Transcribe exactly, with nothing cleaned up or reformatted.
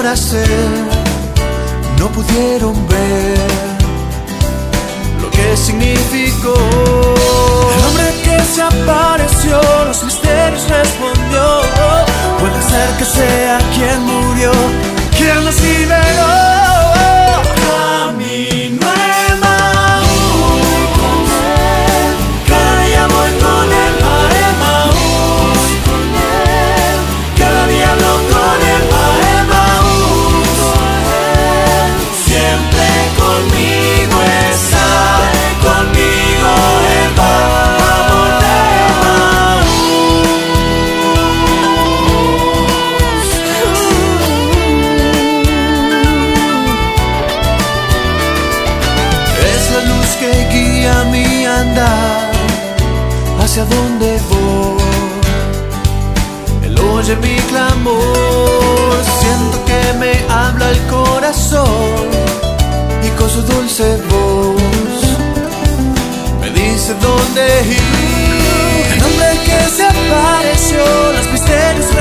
nacer no pudieron ver lo que significó. El hombre que se apareció, los misterios respondió. Puede ser que sea quien murió, quien nos liberó. Camino a Emaús, cada día voy con él a Emaús, cada día hablo con él a Emaús. Siempre conmigo está, conmigo él va. Amor de que guía mi andar hacia donde voy. Él oye mi clamor, siento que me habla el corazón y con su dulce voz me dice dónde ir. El hombre que se apareció, los misterios